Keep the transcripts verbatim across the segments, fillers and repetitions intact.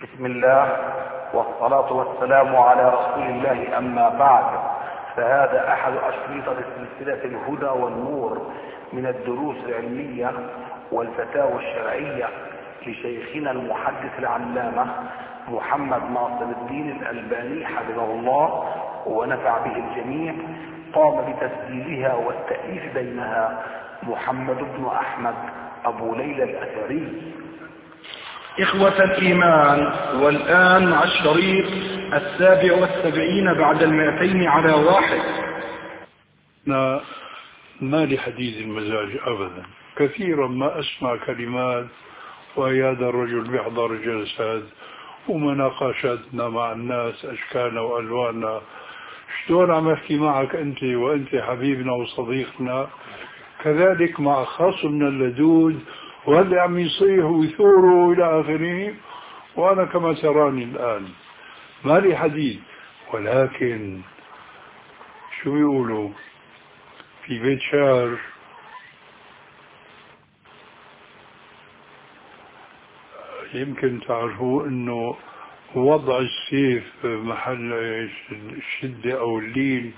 بسم الله والصلاة والسلام على رسول الله، أما بعد، فهذا أحد أشرطة سلسلة الهدى والنور من الدروس العلمية والفتاوى الشرعية لشيخنا المحدث العلامة محمد ناصر الدين الألباني حفظه الله ونفع به الجميع. قام بتسجيلها والتأليف بينها محمد بن أحمد أبو ليلى الأثري. إخوة الإيمان، والآن مع الشريط السابع والسبعين بعد المئتين على واحد. ما لحديث المزاج أبدا. كثيرا ما أسمع كلمات وهي هذا الرجل بيحضر جلسات ومناقشاتنا مع الناس أشكالنا وألواننا، شلون عم أحكي معك أنت وأنت حبيبنا وصديقنا، كذلك مع خصمنا اللدود وهذا عم يصيح ويثور إلى آخره، وأنا كما تراني الآن ما لي حديث. ولكن شو بيقولوا في بيت شعر: يمكن تعرفوا انه وضع السيف محل الشدة او اللين،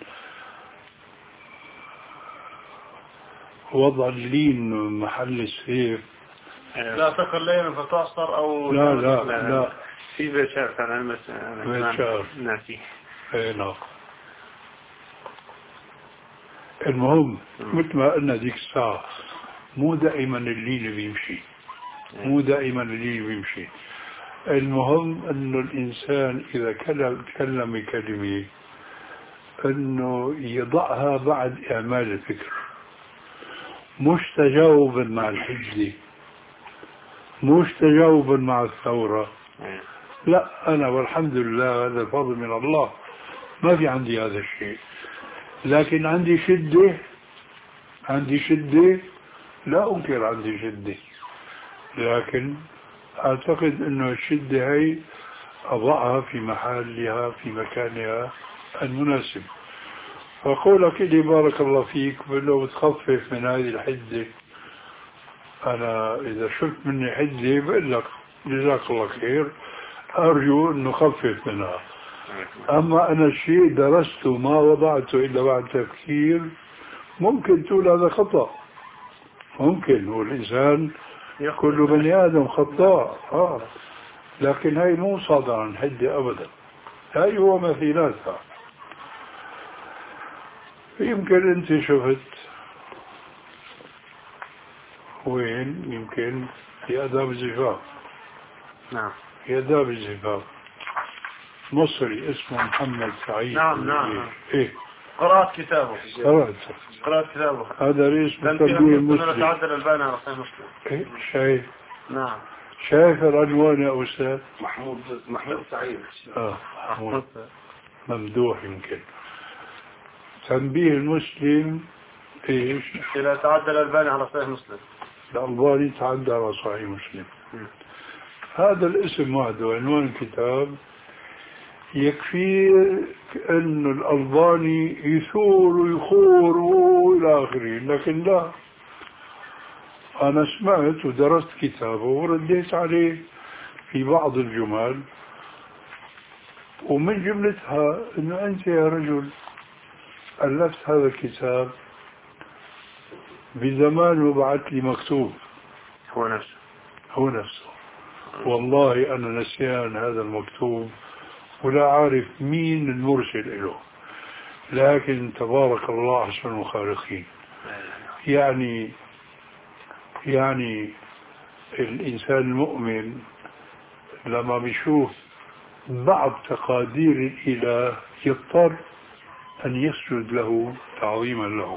وضع اللين محل السيف. لا تقل ليلا فتعصر او لا لا لا, لا. في بيت شعر كان بس بيت شعر ناسي. اي نعم. المهم مثل ما قلنا ذيك الساعة، مو دائما اللين بيمشي، مو دائما اللين بيمشي. المهم انه الانسان اذا تكلم كلمة انه يضعها بعد اعمال الفكر، مش تجاوبا مع الحجة، مش تجاوبا مع الثورة. لا، انا والحمد لله هذا الفضل من الله، ما في عندي هذا الشيء، لكن عندي شدة، عندي شدة، لا انكر عندي شدة، لكن اعتقد انه الشدة هي اضعها في محلها في مكانها المناسب. فقولك لي بارك الله فيك لو تخفف من هذه الحدة، انا اذا شفت مني حدة بقول لك جزاك الله خير، ارجو انه خفف منها. اما انا الشيء درسته ما وضعته الا بعد تفكير، ممكن تقول هذا خطأ، ممكن، والإنسان كل بني آدم خطاء، آه. لكن هاي مو صادرة عن حدة أبدا، هاي هو مثيلاتها. يمكن أنت شفت وين، يمكن في آداب الزفاف. نعم، في آداب الزفاف مصري اسمه محمد سعيد. نعم نعم. إيه، قرأت كتابه. قرأت قرأت كتابه. هذا رئيس كان تنبيه في المسلم. تعدل البان على صحيح مسلم. إيه، شايف؟ نعم. شايف العنوان يا أستاذ؟ محمود محمود سعيد. آه محمود ممدوح. يمكن تنبيه المسلم ايش؟ إذا تعدل الألباني على صحيح مسلم. الألباني تعدى على صحيح مسلم. م. هذا الاسم وحده عنوان الكتاب يكفي أن الألباني يثور ويخور وإلى آخره، لكن لا، أنا سمعت ودرست كتابه ورديت عليه في بعض الجمل، ومن جملتها أنه أنت يا رجل ألفت هذا الكتاب بزمان وبعث لي مكتوب. هو نفسه هو نفسه والله أنا نسيان هذا المكتوب ولا عارف مين المرسل له، لكن تبارك الله أحسن الخالقين. يعني يعني الإنسان المؤمن لما بيشوف بعض تقادير الإله يضطر أن يسجد له تعظيما له.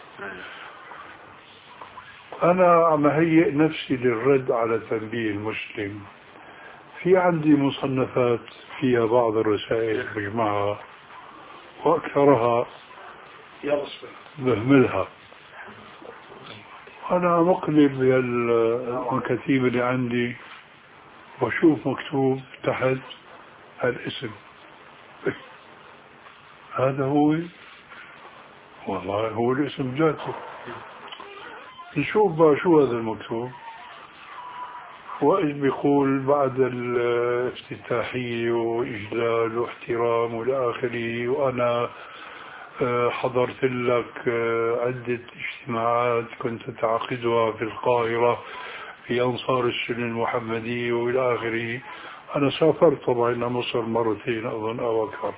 أنا عم هيئ نفسي للرد على تنبيه المسلم. في عندي مصنفات فيها بعض الرسائل بجمعها وأكثرها بهملها. أنا مقلب بالمكاتيب اللي عندي وأشوف مكتوب تحت الاسم، هذا هو، والله هو الاسم ذاته. نشوف بقى شو هذا المكتوب. وإذ بيقول بعد الافتتاحية وإجلال واحترام والى آخره، وأنا حضرت لك عدة اجتماعات كنت تعقدها في القاهرة في أنصار السنة المحمدية وإلى آخره. أنا سافرت طبعا إلى مصر مرتين أظن أو أكثر،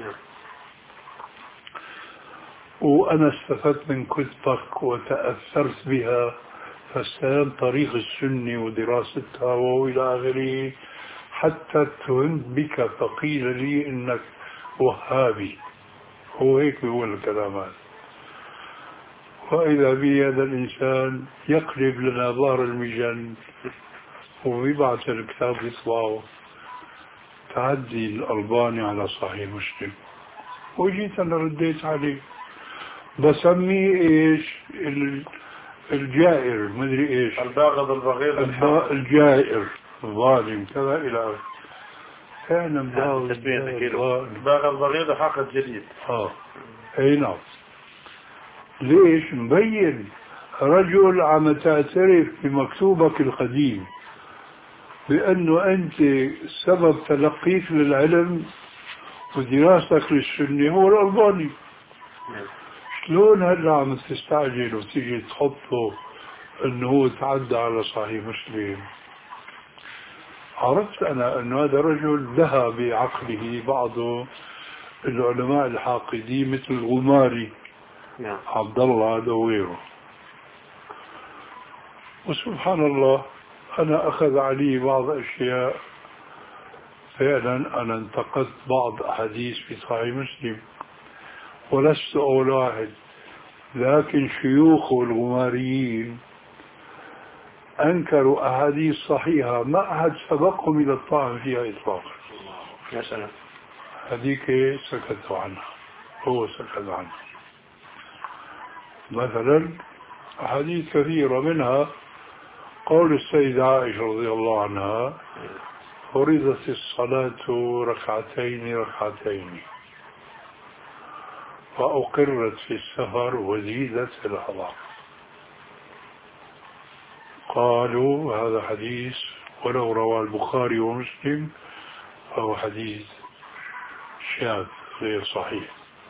وأنا استفدت من كتبك وتأثرت بها، فاستلمت طريق السنة ودراستها وإلى آخره، حتى اتهمت بك فقيل لي إنك وهابي. هو هيك بيقول الكلام هذا. وإذا بي هذا الإنسان يقلب لنا ظهر المجن ويبعث الكتاب يطبعه، تعدي الألباني على صحيح مسلم. وجيت أنا رديت عليه بسميه إيش الجائر، مدري إيش، الباغض البغيض الجائر الظالم كذا إلى آخره. كان مباغض باغض البغيض حق جديد. اه اي نعم. ليش؟ مبين رجل عم تعترف بمكتوبك القديم بأنه أنت سبب تلقيك للعلم ودراستك للسنة هو الألباني. شلون هلا عم تستعجل وتيجي تحطه أنه هو تعدى على صحيح مسلم؟ عرفت أنا أن هذا الرجل دهى بعقله بعض العلماء الحاقدين مثل الغماري عبد الله هذا وغيره. وسبحان الله أنا أخذ علي بعض أشياء، فعلا أنا انتقدت بعض أحاديث في صحيح مسلم ولست أول واحد، لكن شيوخ الغماريين أنكروا أحاديث صحيحة ما أحد سبقهم إلى الطعن فيها إطلاقا. يا سلام. هذيك سكتوا عنها، هو سكت عنها. مثلا أحاديث كثيرة منها قول السيدة عائشة رضي الله عنها: فرضت الصلاة ركعتين ركعتين وأقرت في السفر وزيدت في الحضر. قالوا هذا حديث ولو رواه البخاري ومسلم فهو حديث شاذ غير صحيح.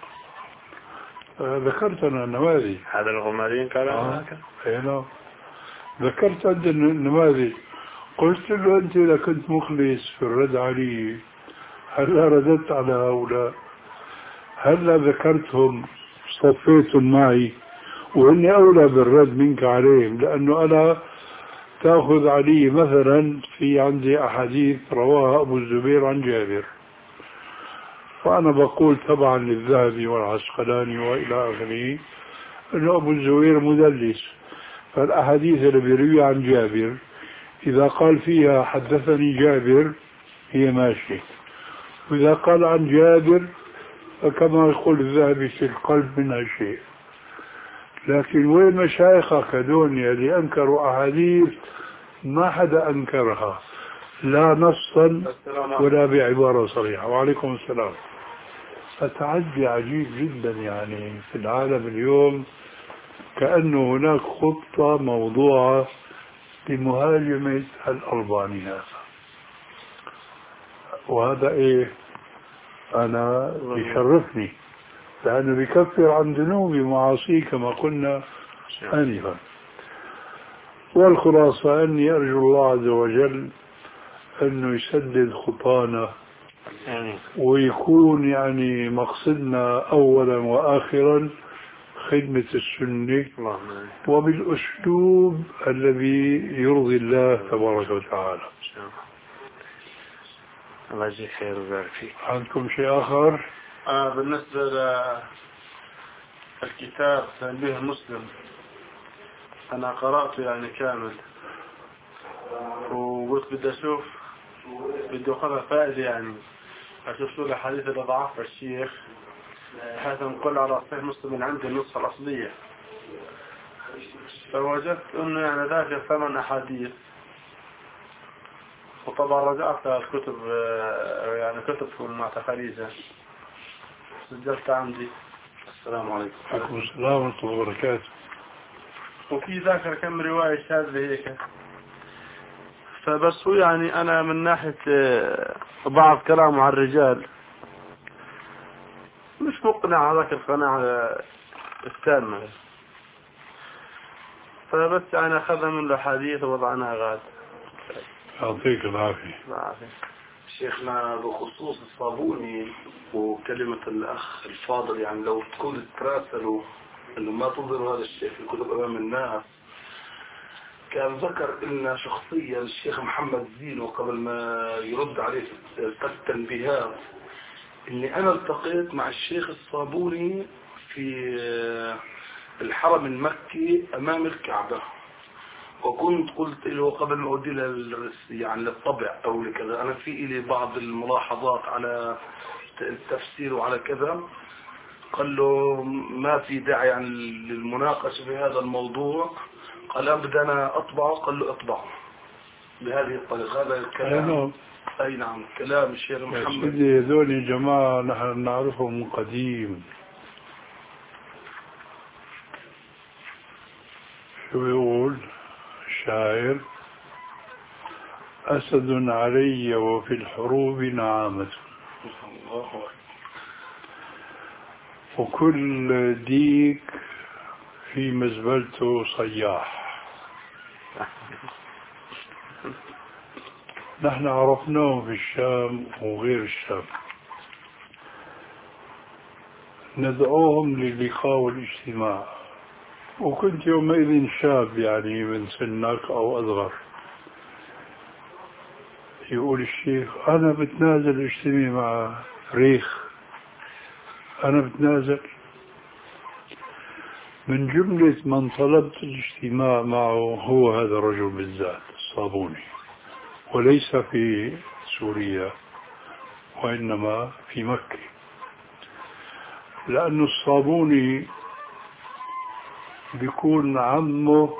ذكرت أنا النماذج. هذا الغماريين قالوا آه. هنا ذكرت عند النماذج، قلت له أنت إذا كنت مخلص في الرد علي هلا رددت على هؤلاء؟ هلا ذكرتهم صفيتم معي وإني أولى بالرد منك عليهم، لأنه أنا تأخذ علي مثلا في عندي أحاديث رواها أبو الزبير عن جابر، فأنا بقول طبعا للذهبي والعسقلاني وإلى آخره أنه أبو الزبير مدلس، فالأحاديث اللي بيروي عن جابر إذا قال فيها حدثني جابر هي ماشية، وإذا قال عن جابر فكما يقول الذهبي في القلب منها شيء. لكن وين مشايخك هذول اللي أنكروا أحاديث ما حدا أنكرها لا نصا ولا بعبارة صريحة؟ وعليكم السلام. فتعدي عجيب جدا يعني في العالم اليوم، كأنه هناك خطة موضوعة لمهاجمة الألباني هذا. وهذا إيه أنا يشرفني لأنه بيكفر عن ذنوبي ومعاصي كما قلنا آنفا. والخلاصة أني أرجو الله عز وجل أنه يسدد خطانا ويكون يعني مقصدنا أولا وآخرا خدمة السنة وبالأسلوب الذي يرضي الله تبارك وتعالى. الله يجزيك خير ويبارك فيك. عندكم شيء آخر؟ آه بالنسبة للكتاب تنبيه مسلم أنا قرأته يعني كامل، وقلت بدي أشوف بدي أخذها فائدة يعني أشوف شو الأحاديث اللي ضعفها الشيخ حتى نقول على صحيح مسلم من عندي النسخة الأصلية. فوجدت أنه يعني ذاك ثمان أحاديث، وطبعا رجعت الكتب يعني كتبكم مع تخاريجها سجلت عندي. السلام عليكم. وعليكم السلام ورحمة الله وبركاته. وفي ذاكر كم رواية شاذة هيك، فبس هو يعني أنا من ناحية بعض كلامه عن الرجال مش مقنع هذاك القناعة التامة، فبس يعني أخذنا من الحديث ووضعناها غاد. يعطيك العافية. شيخنا بخصوص الصابوني وكلمة الأخ الفاضل، يعني لو تكون تراسلوا أنه ما تظهروا هذا الشيء في الكتب أمام الناس. كان ذكر لنا شخصيا الشيخ محمد زينو قبل ما يرد عليه ثلاث تنبيهات، إني أنا التقيت مع الشيخ الصابوني في الحرم المكي أمام الكعبة، وكنت قلت له قبل ما أودي له يعني للطبع أو لكذا، أنا في إلي بعض الملاحظات على التفسير وعلى كذا. قال له ما في داعي يعني للمناقشة في هذا الموضوع. قال أبدا أنا أطبعه. قال له أطبعه بهذه الطريقة. هذا الكلام. أي نعم كلام الشيخ محمد. سيدي هذول جماعة نحن نعرفهم من قديم. شو بيقول الشاعر؟ أسد علي وفي الحروب نعامة، وكل ديك في مزبلته صياح. نحن عرفناهم في الشام وغير الشام، ندعوهم للقاء والاجتماع، وكنت يومئذ شاب يعني من سنك أو أصغر. يقول الشيخ أنا بتنازل اجتماع مع ريخ، أنا بتنازل. من جملة من طلبت الاجتماع معه هو هذا الرجل بالذات الصابوني، وليس في سوريا وإنما في مكة، لأن الصابوني بيكون عمه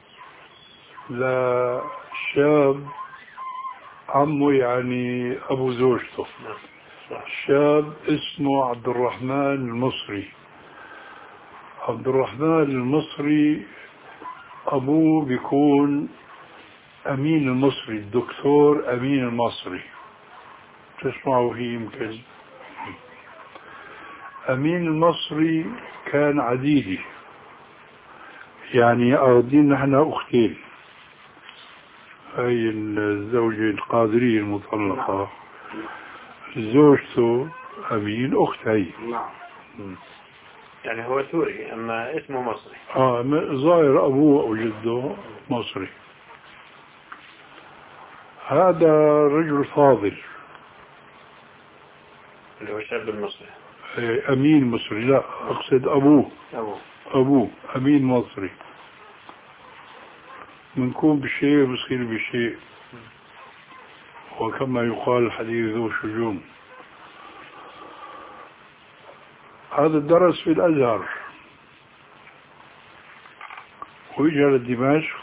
لشاب، عمه يعني أبو زوجته، شاب اسمه عبد الرحمن المصري. عبد الرحمن المصري أبوه بيكون أمين المصري، الدكتور أمين المصري، تسمعوا هي يمكن. أمين المصري كان عديدي، يعني أخذين نحن أختين، هاي الزوجة القادرية المطلقة زوجته أمين أخت هي. نعم. يعني هو سوري أما اسمه مصري. آه ظاهر أبوه أو جده مصري. هذا رجل فاضل اللي هو الشاب المصري. أمين مصري، لا أقصد أبوه. أبوه أبوه أمين مصري. منكون بشيء بصير بشيء، وكما يقال الحديث ذو شجون. هذا درس في الأزهر وإجا لدمشق،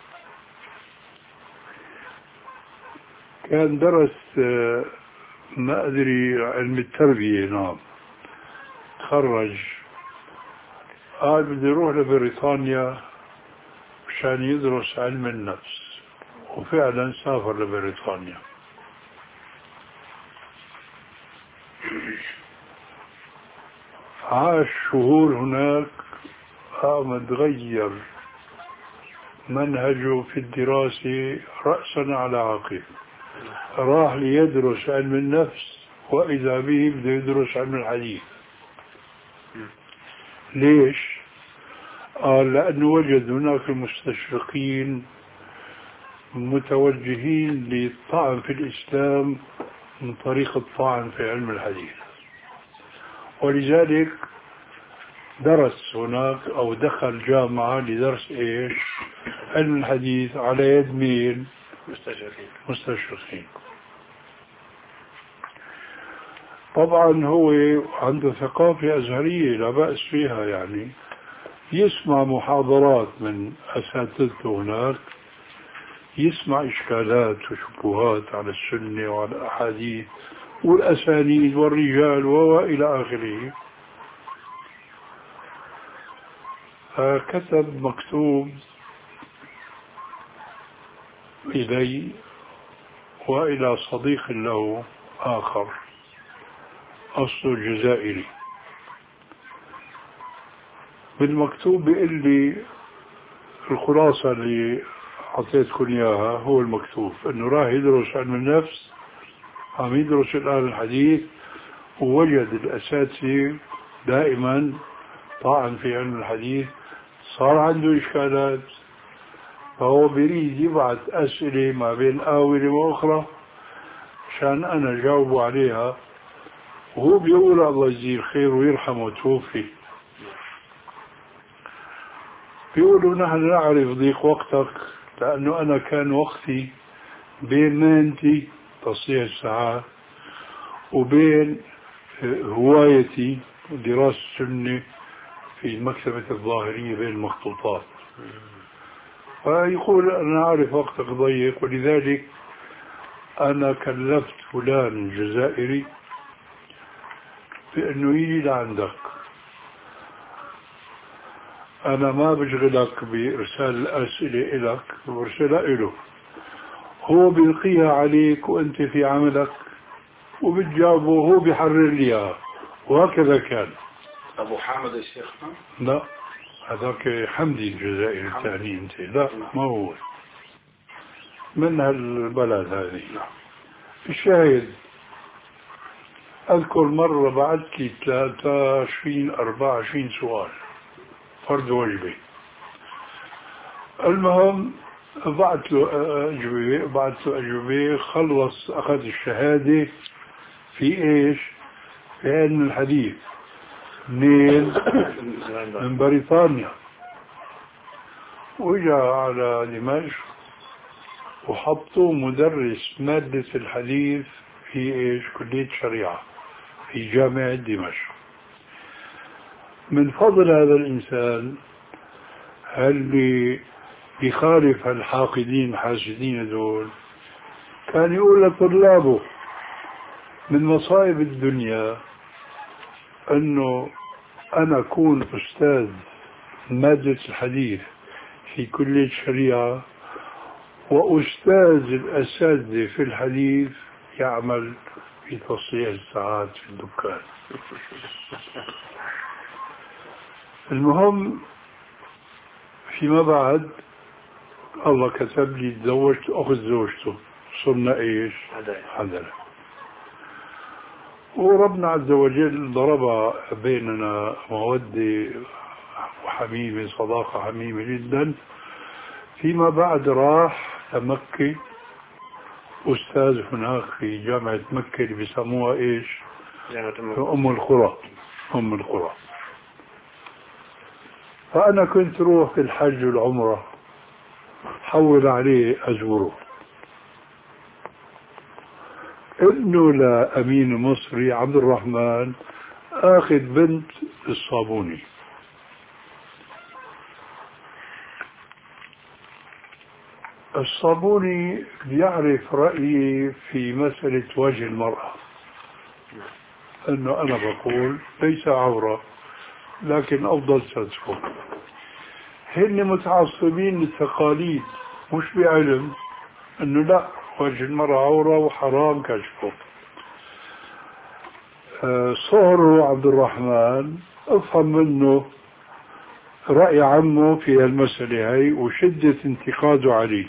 كان درس ما أدري علم التربية. نعم تخرج، قال بدي يروح لبريطانيا مشان يدرس علم النفس، وفعلا سافر لبريطانيا. عاش شهور هناك، قام تغير منهجه في الدراسة رأسا على عقب. راح ليدرس علم النفس وإذا به بده يدرس علم الحديث. ليش؟ قال لأنه وجد هناك المستشرقين متوجهين للطعن في الإسلام من طريق الطعن في علم الحديث، ولذلك درس هناك أو دخل جامعة لدرس إيش؟ علم الحديث على يد مين؟ مستشرقين. مستشرقين. طبعا هو عنده ثقافة أزهرية لا بأس فيها، يعني يسمع محاضرات من أساتذته هناك، يسمع إشكالات وشبهات على السنة وعلى الأحاديث والأسانيد والرجال وإلى آخره. فكتب مكتوب إلي وإلى صديق له آخر أصله جزائري. بالمكتوب بيقول لي الخلاصة اللي أعطيتكم إياها هو المكتوب، إنه راح يدرس علم النفس، عم يدرس الآن الحديث، ووجد الأساتذة دائما طاعن في علم الحديث، صار عنده إشكالات، فهو بيريد يبعث أسئلة ما بين آونة وأخرى عشان أنا جاوبه عليها، وهو بيقول الله يجزيه الخير ويرحمه توفي. بيقولوا نحن نعرف ضيق وقتك لأنه أنا كان وقتي بين مهنتي تصحيح الساعات وبين هوايتي دراسة السنة في مكتبة الظاهرية بين المخطوطات. فيقول أنا أعرف وقتك ضيق، ولذلك أنا كلفت فلان الجزائري بأنه يجي لعندك، أنا ما بشغلك بإرسال الأسئلة إلك، برسلها إله، هو بيلقيها عليك وأنت في عملك وبتجاوبه وهو بيحرر ليها، وهكذا كان. أبو حامد الشيخ؟ لا، هذاك حمدي الجزائري الثاني. أنت لا، ما هو من هالبلد هذه. الشاهد أذكر مرة بعد ثلاثة وعشرين أربعة وعشرين سؤال فرض وجبة، المهم بعت له أجوبة بعت له أجوبة خلص، أخذ الشهادة في إيش؟ في علم الحديث منين؟ من بريطانيا، وجاء على دمشق وحطوا مدرس مادة الحديث في إيش؟ كلية شريعة في جامعة دمشق. من فضل هذا الإنسان اللي يخالف الحاقدين الحاسدين دول، كان يقول لطلابه من مصائب الدنيا أنه أنا أكون أستاذ مادة الحديث في كلية الشريعة وأستاذ الأساتذة في الحديث يعمل في تصحيح الساعات في الدكان. المهم فيما بعد الله كتب لي تزوجت أخذ زوجته، صرنا إيش؟ حدث. وربنا عز وجل ضرب بيننا مودة وحميمة، صداقة حميمة جدا. فيما بعد راح لمكة أستاذ هناك في جامعة مكة اللي بيسموها إيش؟ أم القرى. أم القرى. فأنا كنت روح في الحج والعمرة حول عليه أزوره. ابنه لأمين مصري عبد الرحمن آخذ بنت الصابوني. الصابوني يعرف رأيي في مسألة وجه المرأة، أنه أنا بقول ليس عورة لكن أفضل ستره. هن متعصبين للتقاليد مش بعلم أنه لا، وجه المرأة عورة وحرام كشفه. صهره عبد الرحمن افهم منه رأي عمه في المسألة هاي وشدة انتقاده عليه.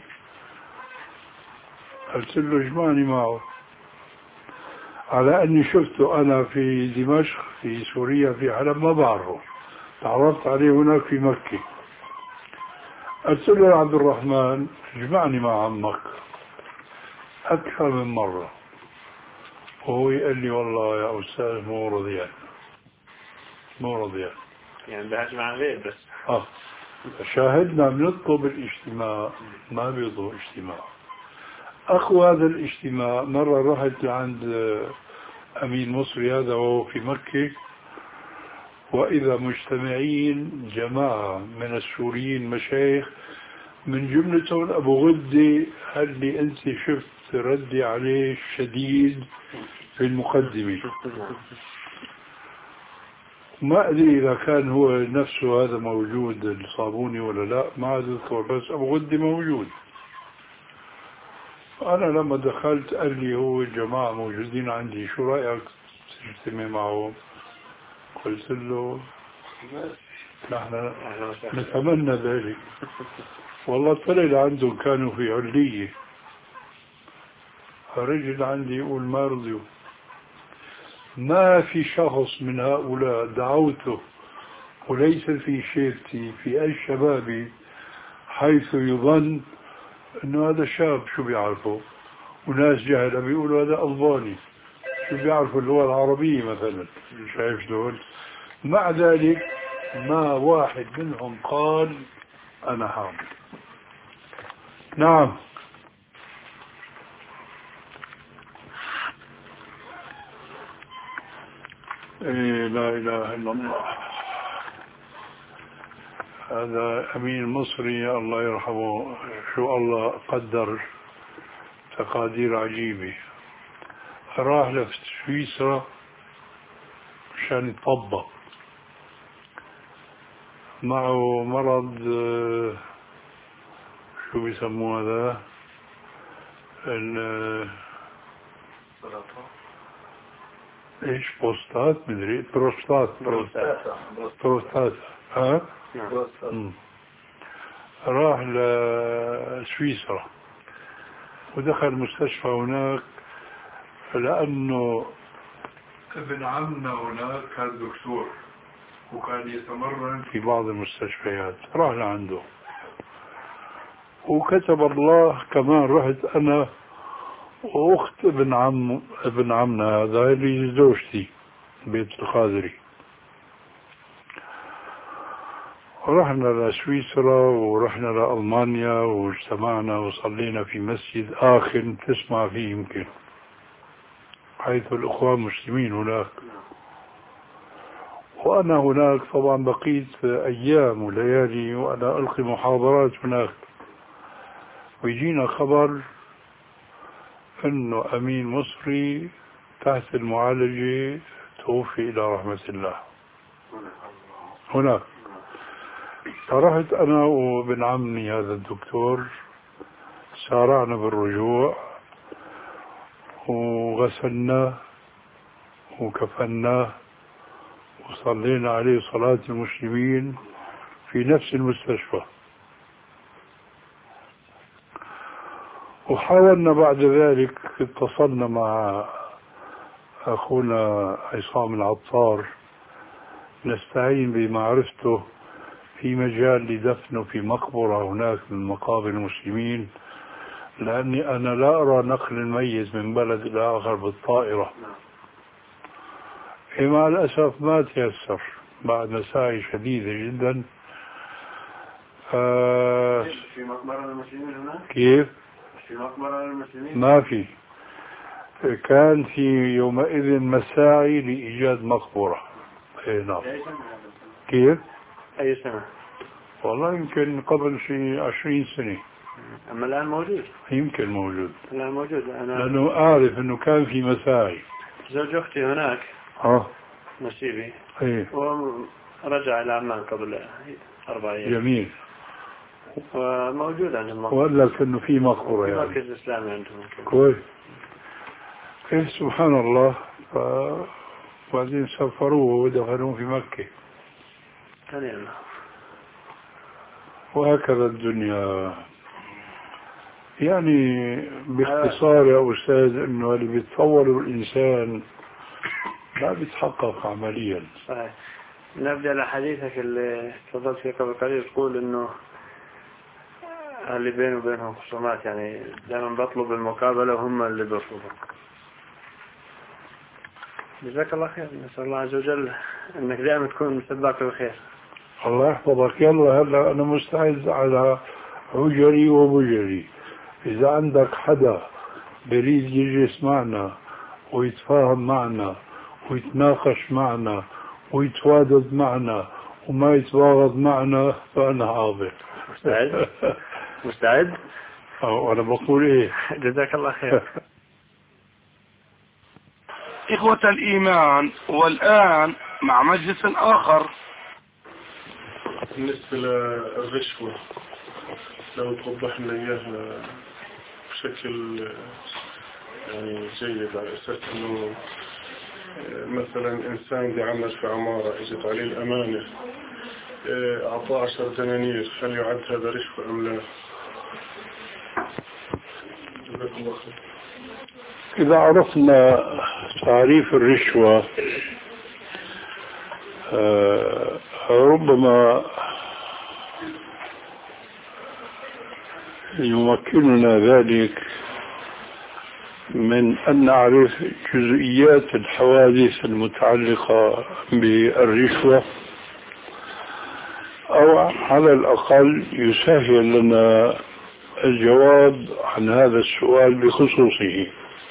قلت له اجمعني معه على أني شفته أنا في دمشق في سوريا في حلب ما بعرفه، تعرفت عليه هناك في مكة. قلت له يا عبد الرحمن اجمعني مع عمك أكثر من مرة، وهو يقول لي والله يا أستاذ مو رضيان مو رضيان يعني بهاش مع غير بس. آه شاهدنا بنطلب الاجتماع ما بيضوا اجتماع. أخو هذا الاجتماع مرة رحت لعند أمين مصري هذا وهو في مكة، وإذا مجتمعين جماعة من السوريين مشايخ من جملتهم أبو غدة اللي أنت شفت ردي عليه شديد في المقدمة. ما أدري إذا كان هو نفسه هذا موجود الصابوني ولا لا، ما أذكر، بس أبو غدة موجود. أنا لما دخلت قال لي هو الجماعة موجودين عندي، شو رأيك تجتمع معهم؟ قلت له نحن نتمنى ذلك. والله طلع لعندهم كانوا في علية، رجل عندي يقول ما رضيوا. ما في شخص من هؤلاء دعوته وليس في شيبتي في أي شبابي حيث يظن انه هذا شاب شو بيعرفه، وناس جهلة بيقولوا هذا ألباني شو بيعرفوا اللغة العربية مثلا. شايف شلون؟ مع ذلك ما واحد منهم قال أنا حامل. نعم. إيه لا إله إلا الله. هذا أمين مصري الله يرحمه، شو الله قدر تقادير عجيبة. راح لسويسرا مشان يطبق، معه مرض شو بيسموه هذا ال ايش بوستات مدري بروستات بروستاتا بروستات ها راح لسويسرا ودخل مستشفى هناك، لأنه ابن عمنا هناك كان دكتور وكان يتمرن في بعض المستشفيات، راح لعنده وكتب الله كمان رحت أنا وأخت ابن عم ابن عمنا هذا اللي زوجتي بيت القادري. رحنا لسويسرا ورحنا لألمانيا واجتمعنا وصلينا في مسجد آخر تسمع فيه يمكن، حيث الأخوان المسلمين هناك. وأنا هناك طبعا بقيت أيام وليالي وأنا ألقي محاضرات هناك، ويجينا خبر أنه أمين مصري تحت المعالجة توفي إلى رحمة الله هناك. فرحت أنا وابن عمي هذا الدكتور، سارعنا بالرجوع وغسلناه وكفناه وصلينا عليه صلاة المسلمين في نفس المستشفى. وحاولنا بعد ذلك، اتصلنا مع أخونا عصام العطار نستعين بمعرفته في مجال لدفنه في مقبرة هناك من مقابر المسلمين، لأني أنا لا أرى نقل الميت من بلد إلى آخر بالطائرة. مع الأسف ما تيسر بعد مساعي شديدة جدا. آه في مقبرة المسلمين هناك؟ كيف؟ في مقبرة المسلمين؟ ما في. كان في يومئذ مساعي لإيجاد مقبرة. اي نعم. كيف؟ أي سنة؟ والله يمكن قبل شيء عشرين سنة. أما الآن موجود؟ يمكن موجود. الآن موجود. أنا لأنه أعرف أنه كان في مساعي. زوج أختي هناك اه نسيبي، ايه ورجع إلى عمان قبل أربع أيام. جميل. وموجود عند المقبرة. وقال لك انه في مقبرة في يعني. مركز إسلامي عندهم. كويس. إيه سبحان الله. ف... وبعدين سفروه ودخلوه في مكة. تمام. وهكذا الدنيا. يعني باختصار يا أستاذ انه اللي بيتصوره الإنسان لا بيتحقق عمليا. صحيح. نرجع لحديثك اللي تفضلت فيه قبل قليل، تقول انه اللي بينه وبينهم خصومات، يعني دائما بطلب المقابلة وهم اللي بيرفضوا. جزاك الله خير، نسأل الله عز وجل انك دائما تكون سباق بالخير. الله يحفظك. يلا هلا انا مستعد على هجري وبجري. اذا عندك حدا بريد يجلس معنا ويتفاهم معنا ويتناقش معنا ويتوادد معنا وما يتباغض معنا فأنا حاضر. مستعد؟ مستعد؟ وأنا بقول إيه. جزاك الله خير. إخوة الإيمان، والآن مع مجلس آخر. بالنسبة للرشوة لو توضح لنا إياها بشكل يعني جيد على أساس أنه مثلا إنسان بيعمل في عمارة إجت عليه الأمانة أعطاه عشر دنانير، هل يعد هذا رشوة أم لا؟ إذا عرفنا تعريف الرشوة آه ربما يمكننا ذلك من أن نعرف جزئيات الحوادث المتعلقة بالرشوة، أو على الأقل يسهل لنا الجواب عن هذا السؤال بخصوصه.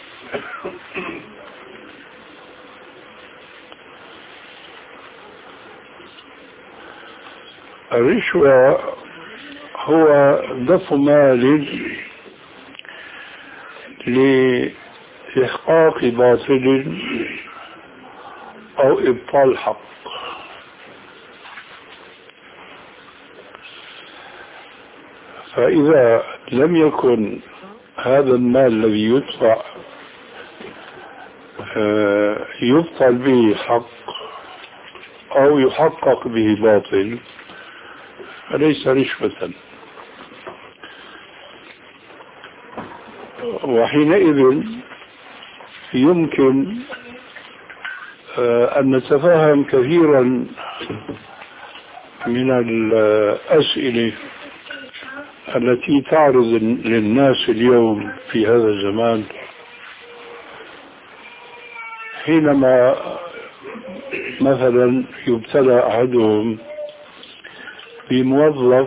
الرشوة هو دفع مال لإحقاق باطل أو إبطال حق. فإذا لم يكن هذا المال الذي يدفع يبطل به حق أو يحقق به باطل فليس رشوة، وحينئذ يمكن أن نتفهم كثيرا من الأسئلة التي تعرض للناس اليوم في هذا الزمان، حينما مثلا يبتلى أحدهم بموظف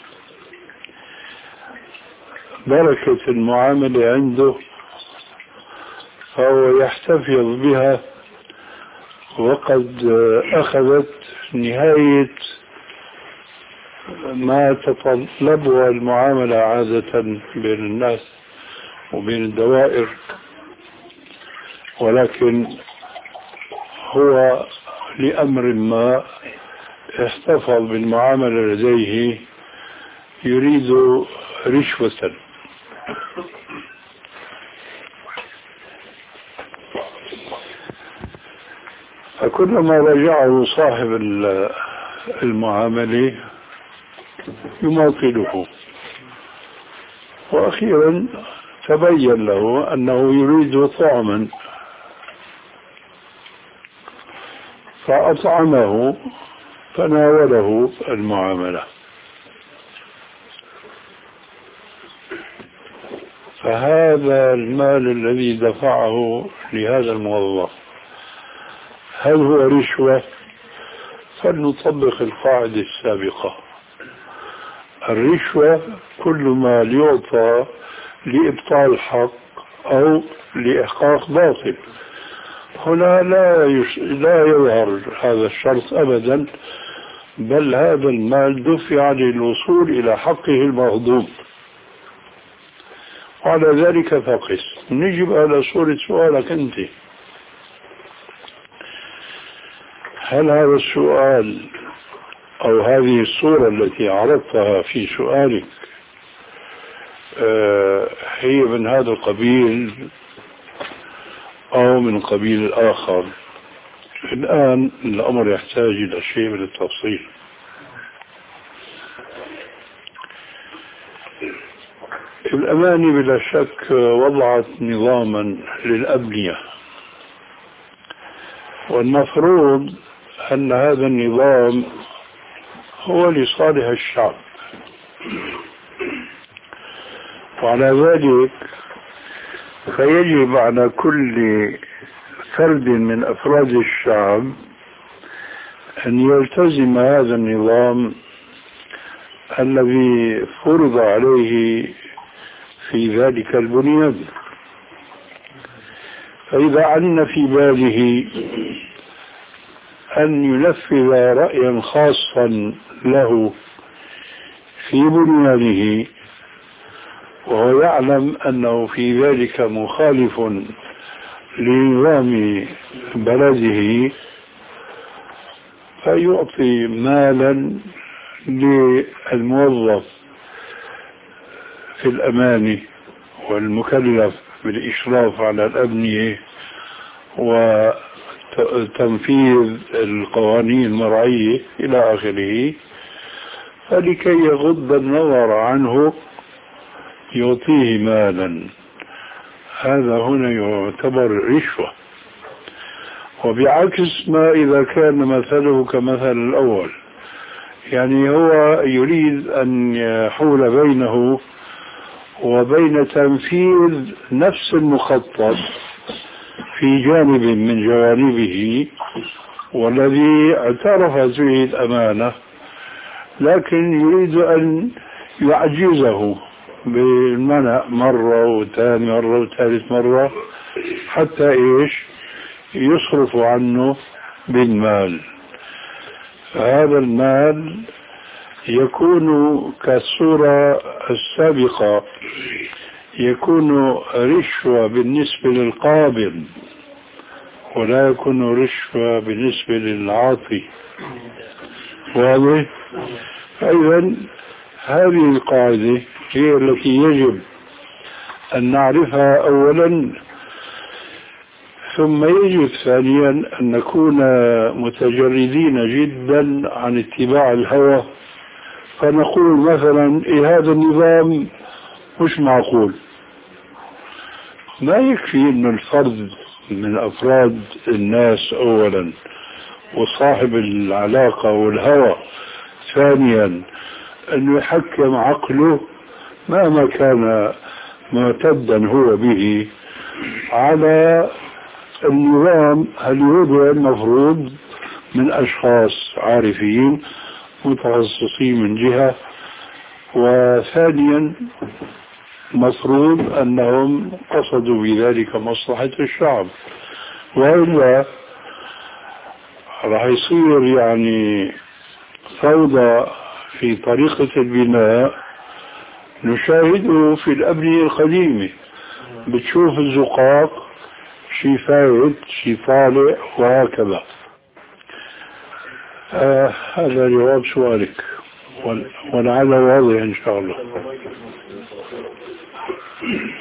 بركة المعاملة عنده فهو يحتفظ بها وقد أخذت نهاية ما تطلبها المعاملة عادة بين الناس وبين الدوائر، ولكن هو لأمر ما احتفظ بالمعاملة لديه يريد رشوة. فكلما رجعه صاحب المعاملة يماطله، وأخيرا تبين له أنه يريد طعما فأطعمه فناوله المعاملة. فهذا المال الذي دفعه لهذا الموظف هل هو رشوة؟ فلنطبق القاعدة السابقة: الرشوة كل ما يعطى لإبطال حق أو لإحقاق باطل. هنا لا يش... لا يظهر هذا الشرط أبدا، بل هذا المال دفع للوصول إلى حقه المغضوب. وعلى ذلك فقس. نجب على صورة سؤالك أنت: هل هذا السؤال أو هذه الصورة التي عرضتها في سؤالك هي من هذا القبيل أو من قبيل آخر؟ الآن الأمر يحتاج إلى شيء من التفصيل. الأماني بلا شك وضعت نظاما للأبنية، والمفروض أن هذا النظام هو لصالح الشعب، وعلى ذلك فيجب على كل فرد من أفراد الشعب أن يلتزم هذا النظام الذي فرض عليه في ذلك البنيان. فإذا علم في باله أن ينفذ رأيا خاصا له في بنيانه وهو يعلم أنه في ذلك مخالف لنظام بلده، فيعطي مالا للموظف في الأمان والمكلف بالإشراف على الأبنية وتنفيذ القوانين المرعية إلى آخره، فلكي يغض النظر عنه يعطيه مالا، هذا هنا يعتبر رشوة. وبعكس ما إذا كان مثله كمثل الأول، يعني هو يريد أن يحول بينه وبين تنفيذ نفس المخطط في جانب من جوانبه والذي اعترفت به الأمانة، لكن يريد أن يعجزه بالمنع مرة وثاني مرة وثالث مرة حتى إيش يصرف عنه بالمال. هذا المال يكون كالصورة السابقة، يكون رشوة بالنسبة للقابض ولا يكون رشوة بالنسبة للعاطي. واضح؟ أيضا هذه القاعدة هي التي يجب أن نعرفها أولا، ثم يجب ثانيا أن نكون متجردين جدا عن اتباع الهوى، فنقول مثلا إيه هذا النظام مش معقول. ما يكفي أن الفرد من أفراد الناس أولا وصاحب العلاقة والهوى ثانيا أنه يحكم عقله مهما كان معتدا هو به على النظام الوضع المفروض من أشخاص عارفين متخصصين من جهة، وثانيا مفروض أنهم قصدوا بذلك مصلحة الشعب، وإلا راح يصير يعني فوضى في طريقة البناء نشاهده في الأبنية القديمة. بتشوف الزقاق شي فايد شي طالع وهكذا. آه هذا جواب سؤالك ولعل واضح إن شاء الله.